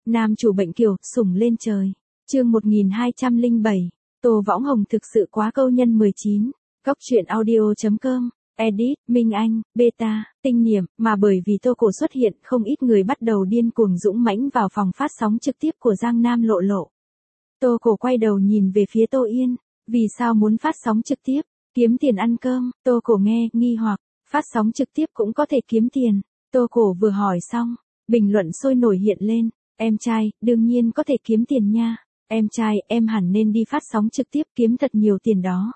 Nam chủ bệnh kiều, sủng lên trời. Chương 1207. Tô Võng Hồng thực sự quá câu nhân 19. Góc truyện audio.com. Edit, Minh Anh, Beta, Tinh Niệm, mà bởi vì Tô Cổ xuất hiện, không ít người bắt đầu điên cuồng dũng mãnh vào phòng phát sóng trực tiếp của Giang Nam Lộ Lộ. Tô Cổ quay đầu nhìn về phía Tô Yên, vì sao muốn phát sóng trực tiếp, kiếm tiền ăn cơm. Tô Cổ nghe, nghi hoặc, phát sóng trực tiếp cũng có thể kiếm tiền. Tô Cổ vừa hỏi xong, bình luận sôi nổi hiện lên, em trai, đương nhiên có thể kiếm tiền nha. Em trai, em hẳn nên đi phát sóng trực tiếp kiếm thật nhiều tiền đó.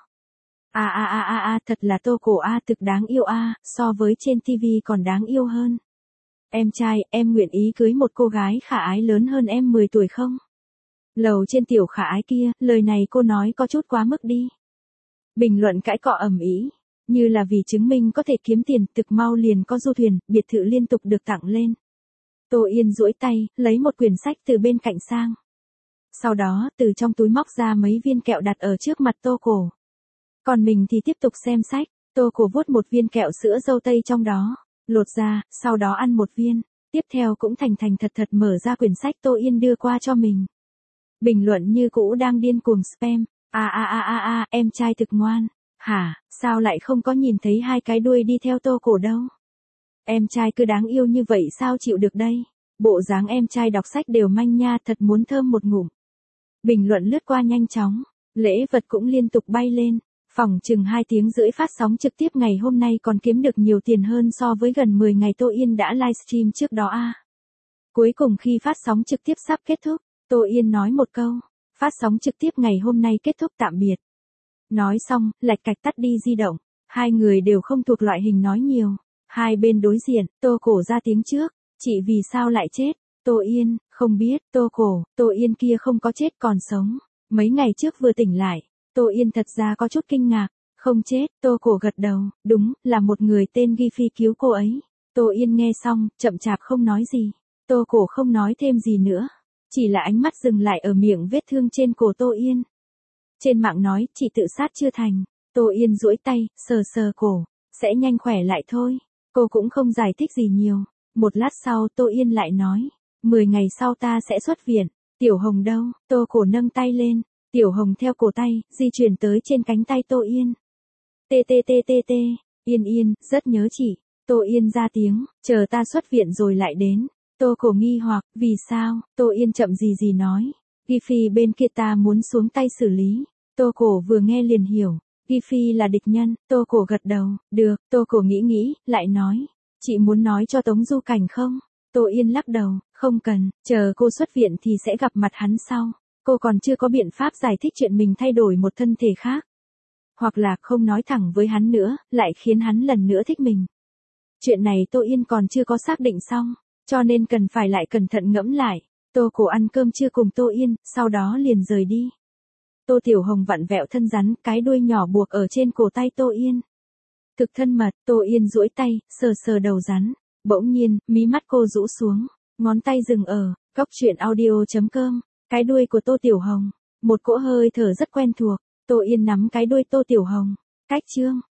Thật là Tô Cổ thực đáng yêu so với trên TV còn đáng yêu hơn. Em trai, em nguyện ý cưới một cô gái khả ái lớn hơn em 10 tuổi không? Lầu trên tiểu khả ái kia, lời này cô nói có chút quá mức đi. Bình luận cãi cọ ầm ĩ, như là vì chứng minh có thể kiếm tiền, thực mau liền có du thuyền, biệt thự liên tục được tặng lên. Tô Yên duỗi tay, lấy một quyển sách từ bên cạnh sang. Sau đó, từ trong túi móc ra mấy viên kẹo đặt ở trước mặt Tô Cổ. Còn mình thì tiếp tục xem sách. Tô Cổ vuốt một viên kẹo sữa dâu tây trong đó, lột ra, sau đó ăn một viên. Tiếp theo cũng thành thật mở ra quyển sách Tô Yên đưa qua cho mình. Bình luận như cũ đang điên cuồng spam. Em trai thực ngoan. Hả, sao lại không có nhìn thấy hai cái đuôi đi theo Tô Cổ đâu? Em trai cứ đáng yêu như vậy sao chịu được đây? Bộ dáng em trai đọc sách đều manh nha, thật muốn thơm một ngụm. Bình luận lướt qua nhanh chóng, lễ vật cũng liên tục bay lên. Phỏng chừng 2 tiếng rưỡi phát sóng trực tiếp ngày hôm nay còn kiếm được nhiều tiền hơn so với gần 10 ngày Tô Yên đã livestream trước đó Cuối cùng khi phát sóng trực tiếp sắp kết thúc, Tô Yên nói một câu, phát sóng trực tiếp ngày hôm nay kết thúc tạm biệt. Nói xong, lạch cạch tắt đi di động, hai người đều không thuộc loại hình nói nhiều. Hai bên đối diện, Tô Cổ ra tiếng trước, chị vì sao lại chết? Tô Yên, không biết. Tô Cổ, Tô Yên kia không có chết còn sống, mấy ngày trước vừa tỉnh lại. Tô Yên thật ra có chút kinh ngạc, không chết. Tô Cổ gật đầu, đúng, là một người tên Ghi Phi cứu cô ấy. Tô Yên nghe xong, chậm chạp không nói gì. Tô Cổ không nói thêm gì nữa, chỉ là ánh mắt dừng lại ở miệng vết thương trên cổ Tô Yên. Trên mạng nói, chị tự sát chưa thành. Tô Yên duỗi tay, sờ cổ, sẽ nhanh khỏe lại thôi. Cô cũng không giải thích gì nhiều. Một lát sau Tô Yên lại nói, 10 ngày sau ta sẽ xuất viện. Tiểu Hồng đâu? Tô Cổ nâng tay lên, Tiểu Hồng theo cổ tay, di chuyển tới trên cánh tay Tô Yên. Yên, rất nhớ chị. Tô Yên ra tiếng, chờ ta xuất viện rồi lại đến. Tô Cổ nghi hoặc, vì sao? Tô Yên chậm gì nói, Ghi Phi bên kia ta muốn xuống tay xử lý. Tô Cổ vừa nghe liền hiểu, Ghi Phi là địch nhân. Tô Cổ gật đầu, được. Tô Cổ nghĩ, lại nói, chị muốn nói cho Tống Du Cảnh không? Tô Yên lắc đầu, không cần, chờ cô xuất viện thì sẽ gặp mặt hắn sau. Cô còn chưa có biện pháp giải thích chuyện mình thay đổi một thân thể khác. Hoặc là không nói thẳng với hắn nữa, lại khiến hắn lần nữa thích mình. Chuyện này Tô Yên còn chưa có xác định xong, cho nên cần phải lại cẩn thận ngẫm lại. Tô Cổ ăn cơm trưa cùng Tô Yên, sau đó liền rời đi. Tô Tiểu Hồng vặn vẹo thân rắn, cái đuôi nhỏ buộc ở trên cổ tay Tô Yên. Thực thân mật. Tô Yên duỗi tay, sờ đầu rắn. Bỗng nhiên, mí mắt cô rũ xuống, ngón tay dừng ở góc truyện audio.com. Cái đuôi của Tô Tiểu Hồng, một cỗ hơi thở rất quen thuộc. Tô Yên nắm cái đuôi Tô Tiểu Hồng, cách chương.